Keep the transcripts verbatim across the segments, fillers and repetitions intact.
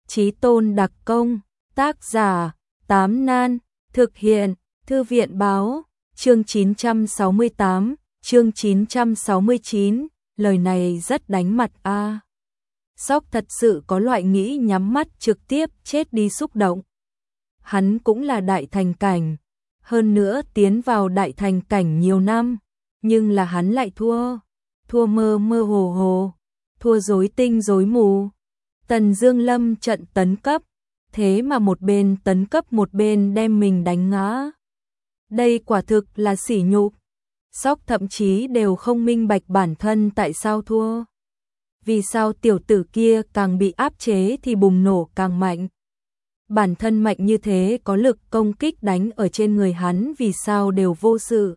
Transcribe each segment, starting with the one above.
Chí tôn đặc công, tác giả, Tám Nan, thực hiện, Thư viện báo, chương chín trăm sáu mươi tám, chương chín trăm sáu mươi chín, lời này rất đánh mặt a. À. Sóc thật sự có loại nghĩ nhắm mắt trực tiếp chết đi xúc động. Hắn cũng là đại thành cảnh, hơn nữa tiến vào đại thành cảnh nhiều năm, nhưng là hắn lại thua, thua mơ mơ hồ hồ, thua rối tinh rối mù. Tần Dương lâm trận tấn cấp, thế mà một bên tấn cấp một bên đem mình đánh ngã. Đây quả thực là sỉ nhục. Sóc thậm chí đều không minh bạch bản thân tại sao thua. Vì sao tiểu tử kia càng bị áp chế thì bùng nổ càng mạnh. Bản thân mạnh như thế có lực công kích đánh ở trên người hắn vì sao đều vô sự.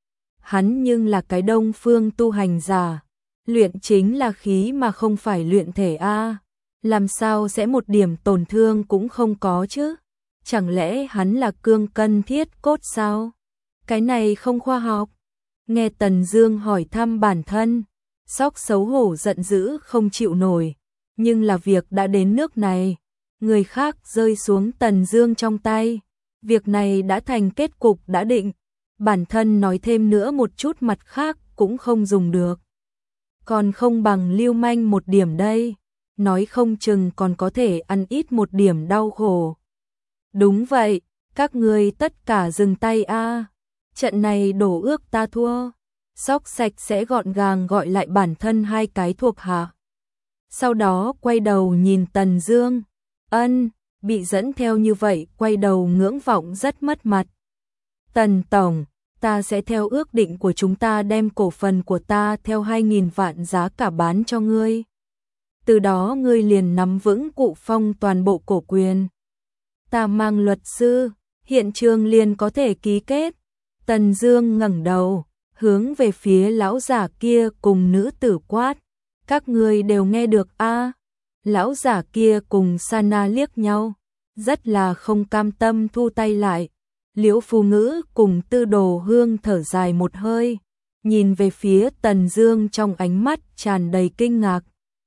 Hắn nhưng là cái Đông Phương tu hành giả, luyện chính là khí mà không phải luyện thể a. Làm sao sẽ một điểm tổn thương cũng không có chứ? Chẳng lẽ hắn là cương cân thiết cốt sao? Cái này không khoa học. Nghe Tần Dương hỏi thăm bản thân, Sóc xấu hổ giận dữ không chịu nổi, nhưng là việc đã đến nước này, người khác rơi xuống Tần Dương trong tay, việc này đã thành kết cục đã định, bản thân nói thêm nữa một chút mặt khác cũng không dùng được. Còn không bằng lưu manh một điểm đây, nói không chừng còn có thể ăn ít một điểm đau khổ. Đúng vậy, các ngươi tất cả dừng tay a. Trận này đổ ước ta thua. Sóc sạch sẽ gọn gàng gọi lại bản thân hai cái thuộc hạ. Sau đó quay đầu nhìn Tần Dương. Ân, bị dẫn theo như vậy quay đầu ngưỡng vọng rất mất mặt. Tần tổng, ta sẽ theo ước định của chúng ta đem cổ phần của ta theo hai nghìn vạn giá cả bán cho ngươi. Từ đó ngươi liền nắm vững Cụ Phong toàn bộ cổ quyền. Ta mang luật sư, hiện trường liền có thể ký kết. Tần Dương ngẩng đầu, hướng về phía lão giả kia cùng nữ tử quát. Các ngươi đều nghe được a? À? Lão giả kia cùng Sana liếc nhau, rất là không cam tâm thu tay lại. Liễu Phù Ngữ cùng Tư Đồ Hương thở dài một hơi, nhìn về phía Tần Dương trong ánh mắt tràn đầy kinh ngạc.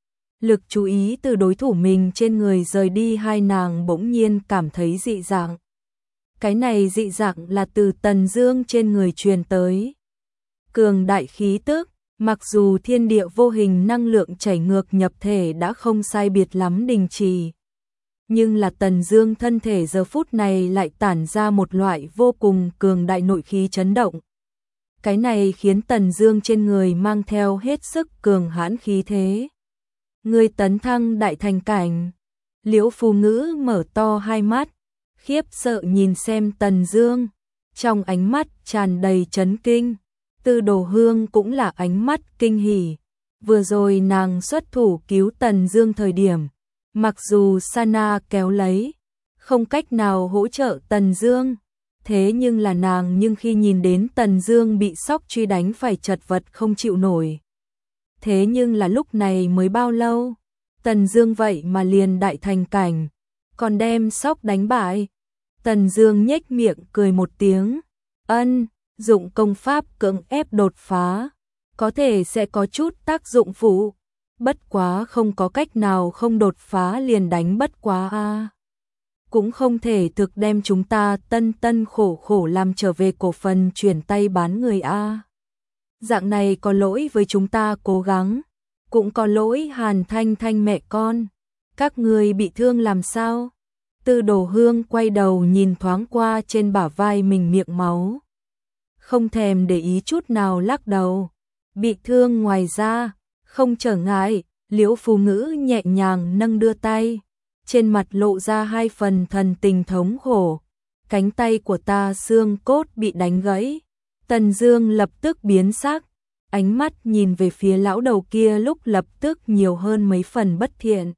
Lực chú ý từ đối thủ mình trên người rời đi, hai nàng bỗng nhiên cảm thấy dị dạng. Cái này dị dạng là từ Tần Dương trên người truyền tới. Cường đại khí tức, mặc dù thiên địa vô hình năng lượng chảy ngược nhập thể đã không sai biệt lắm đình trì, nhưng là Tần Dương thân thể giờ phút này lại tản ra một loại vô cùng cường đại nội khí chấn động. Cái này khiến Tần Dương trên người mang theo hết sức cường hãn khí thế. Ngươi tấn thăng đại thành cảnh. Liễu Phù Ngữ mở to hai mắt, khiếp sợ nhìn xem Tần Dương, trong ánh mắt tràn đầy chấn kinh. Tư Đồ Hương cũng là ánh mắt kinh hỉ. Vừa rồi nàng xuất thủ cứu Tần Dương thời điểm, mặc dù Sana kéo lấy, không cách nào hỗ trợ Tần Dương, thế nhưng là nàng nhưng khi nhìn đến Tần Dương bị Sóc truy đánh phải chật vật không chịu nổi. Thế nhưng là lúc này mới bao lâu, Tần Dương vậy mà liền đại thành cảnh, còn đem Sóc đánh bại. Tần Dương nhếch miệng cười một tiếng, ân, dụng công pháp cưỡng ép đột phá, có thể sẽ có chút tác dụng phụ, bất quá không có cách nào không đột phá liền đánh bất quá a. À. Cũng không thể thực đem chúng ta tân tân khổ khổ làm trở về cổ phần chuyển tay bán người a. À. Dạng này có lỗi với chúng ta cố gắng, cũng có lỗi Hàn Thanh Thanh mẹ con, các người bị thương làm sao? Tư Đồ Hương quay đầu nhìn thoáng qua trên bả vai mình miệng máu, không thèm để ý chút nào lắc đầu. Bị thương ngoài ra, không trở ngại. Liễu Phù Ngữ nhẹ nhàng nâng đưa tay, trên mặt lộ ra hai phần thần tình thống khổ. Cánh tay của ta xương cốt bị đánh gãy. Tần Dương lập tức biến sắc, ánh mắt nhìn về phía lão đầu kia lúc lập tức nhiều hơn mấy phần bất thiện.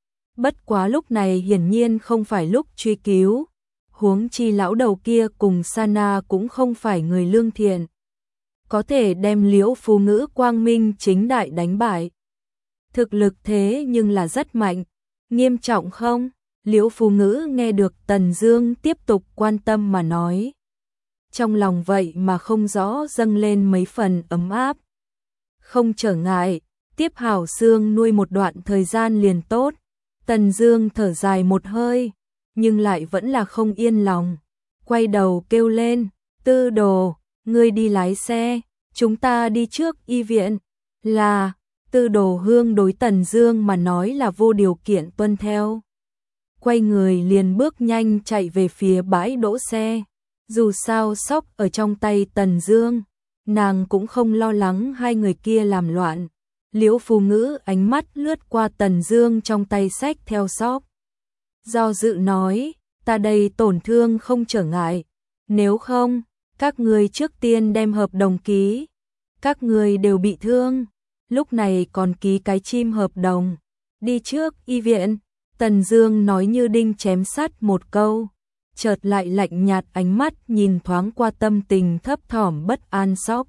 Bất quá lúc này hiển nhiên không phải lúc truy cứu, huống chi lão đầu kia cùng Sana cũng không phải người lương thiện, có thể đem Liễu Phù Ngữ quang minh chính đại đánh bại. Thực lực thế nhưng là rất mạnh, nghiêm trọng không? Liễu Phù Ngữ nghe được Tần Dương tiếp tục quan tâm mà nói, trong lòng vậy mà không rõ dâng lên mấy phần ấm áp. Không trở ngại, tiếp hảo xương nuôi một đoạn thời gian liền tốt. Tần Dương thở dài một hơi, nhưng lại vẫn là không yên lòng. Quay đầu kêu lên, Tư Đồ, ngươi đi lái xe, chúng ta đi trước y viện. Là, Tư Đồ Hương đối Tần Dương mà nói là vô điều kiện tuân theo. Quay người liền bước nhanh chạy về phía bãi đỗ xe. Dù sao Sóc ở trong tay Tần Dương, nàng cũng không lo lắng hai người kia làm loạn. Liễu Phù Ngữ ánh mắt lướt qua Tần Dương trong tay xách theo Sóc. Do dự nói, ta đây tổn thương không trở ngại, nếu không, các ngươi trước tiên đem hợp đồng ký. Các ngươi đều bị thương, lúc này còn ký cái chim hợp đồng. Đi trước y viện, Tần Dương nói như đinh chém sắt một câu, chợt lại lạnh nhạt ánh mắt nhìn thoáng qua tâm tình thấp thỏm bất an Sóc.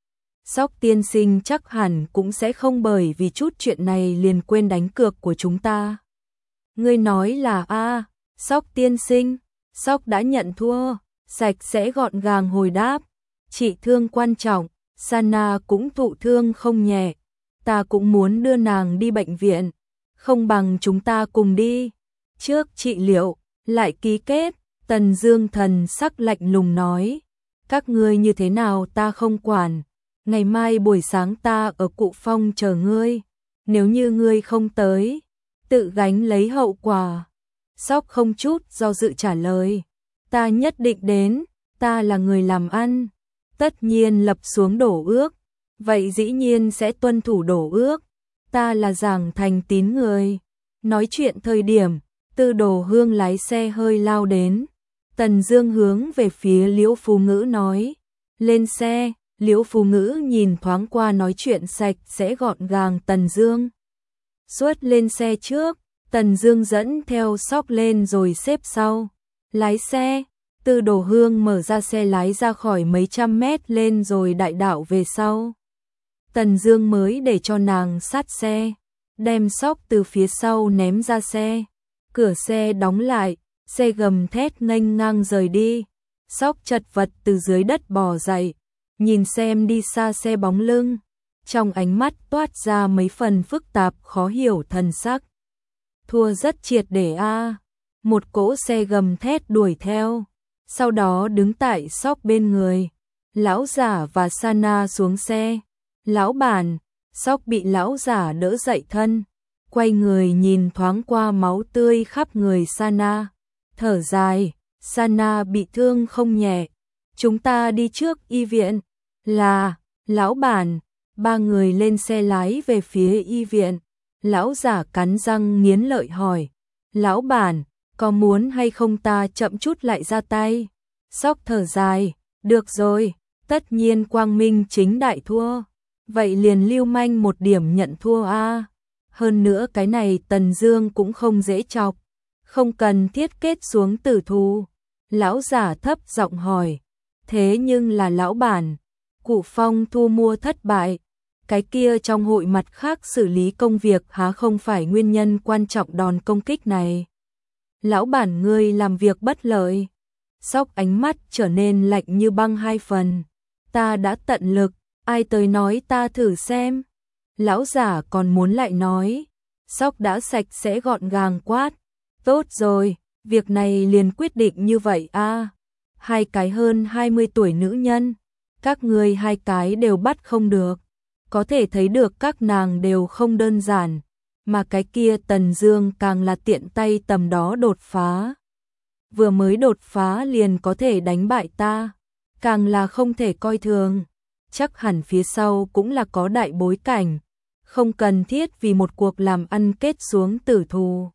Sóc tiên sinh chắc hẳn cũng sẽ không bởi vì chút chuyện này liền quên đánh cược của chúng ta. Ngươi nói là a, Sóc tiên sinh, Sóc đã nhận thua, sạch sẽ gọn gàng hồi đáp, trị thương quan trọng, Sana cũng thụ thương không nhẹ, ta cũng muốn đưa nàng đi bệnh viện, không bằng chúng ta cùng đi. Trước trị liệu, lại ký kết, Tần Dương thần sắc lạnh lùng nói, các ngươi như thế nào ta không quản, ngày mai buổi sáng ta ở Cụ Phong chờ ngươi, nếu như ngươi không tới, tự gánh lấy hậu quả. Sóc không chút do dự trả lời, ta nhất định đến, ta là người làm ăn, tất nhiên lập xuống đổ ước, vậy dĩ nhiên sẽ tuân thủ đổ ước, ta là giảng thành tín người. Nói chuyện thời điểm, Tư Đồ Hương lái xe hơi lao đến, Tần Dương hướng về phía Liễu Phù Ngữ nói, lên xe. Liễu Phù Ngữ nhìn thoáng qua nói chuyện sạch sẽ gọn gàng Tần Dương. Xuất lên xe trước, Tần Dương dẫn theo Sóc lên rồi xếp sau. Lái xe, Tư Đồ Hương mở ra xe lái ra khỏi mấy trăm mét lên rồi đại đạo về sau. Tần Dương mới để cho nàng sát xe, đem Sóc từ phía sau ném ra xe. Cửa xe đóng lại, xe gầm thét nghênh ngang rời đi. Sóc chật vật từ dưới đất bò dậy, nhìn xem đi xa xe bóng lưng, trong ánh mắt toát ra mấy phần phức tạp khó hiểu thần sắc. Thua rất triệt để a. Một cỗ xe gầm thét đuổi theo, sau đó đứng tại Sóc bên người. Lão giả và Sana xuống xe. Lão bản, Sóc bị lão giả đỡ dậy thân, quay người nhìn thoáng qua máu tươi khắp người Sana, thở dài, Sana bị thương không nhẹ, chúng ta đi trước y viện. Là, lão bản, ba người lên xe lái về phía y viện. Lão giả cắn răng nghiến lợi hỏi, lão bản, có muốn hay không ta chậm chút lại ra tay? Sóc thở dài, được rồi, tất nhiên quang minh chính đại thua, vậy liền lưu manh một điểm nhận thua a. Hơn nữa cái này Tần Dương cũng không dễ chọc, không cần thiết kết xuống tử thù. Lão giả thấp giọng hỏi, thế nhưng là lão bản, Cụ Phong thu mua thất bại, cái kia trong hội mặt khác xử lý công việc há không phải nguyên nhân quan trọng đòn công kích này? Lão bản ngươi làm việc bất lợi. Sóc ánh mắt trở nên lạnh như băng hai phần. Ta đã tận lực, ai tới nói ta thử xem. Lão giả còn muốn lại nói. Sóc đã sạch sẽ gọn gàng quát. Tốt rồi, việc này liền quyết định như vậy a. Hai cái hơn hai mươi tuổi nữ nhân, các ngươi hai cái đều bắt không được. Có thể thấy được các nàng đều không đơn giản, mà cái kia Tần Dương càng là tiện tay tầm đó đột phá. Vừa mới đột phá liền có thể đánh bại ta, càng là không thể coi thường. Chắc hẳn phía sau cũng là có đại bối cảnh, không cần thiết vì một cuộc làm ăn kết xuống tử thù.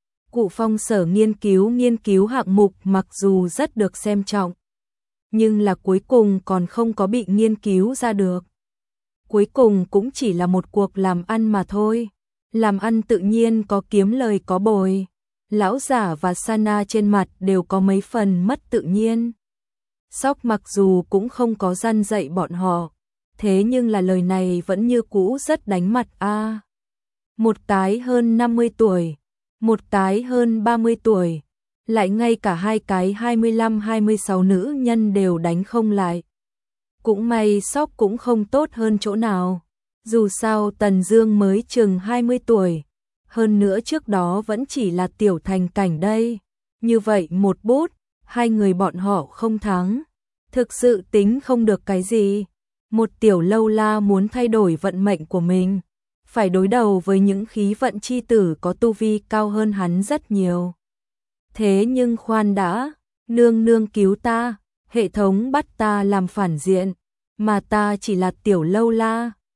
Cụ Phong sở nghiên cứu nghiên cứu hạng mục mặc dù rất được xem trọng, nhưng là cuối cùng còn không có bị nghiên cứu ra được. Cuối cùng cũng chỉ là một cuộc làm ăn mà thôi. Làm ăn tự nhiên có kiếm lời có bồi. Lão giả và Sana trên mặt đều có mấy phần mất tự nhiên. Sóc mặc dù cũng không có răn dạy bọn họ, thế nhưng là lời này vẫn như cũ rất đánh mặt a. À, một cái hơn năm mươi tuổi, một cái hơn ba mươi tuổi, lại ngay cả hai cái hai mươi lăm hai mươi sáu nữ nhân đều đánh không lại. Cũng may Sóc cũng không tốt hơn chỗ nào. Dù sao Tần Dương mới chừng hai mươi tuổi, hơn nữa trước đó vẫn chỉ là tiểu thành cảnh đây. Như vậy một bút, hai người bọn họ không thắng. Thực sự tính không được cái gì. Một tiểu lâu la muốn thay đổi vận mệnh của mình, phải đối đầu với những khí vận chi tử có tu vi cao hơn hắn rất nhiều. Thế nhưng khoan đã, nương nương cứu ta, hệ thống bắt ta làm phản diện, mà ta chỉ là tiểu lâu la,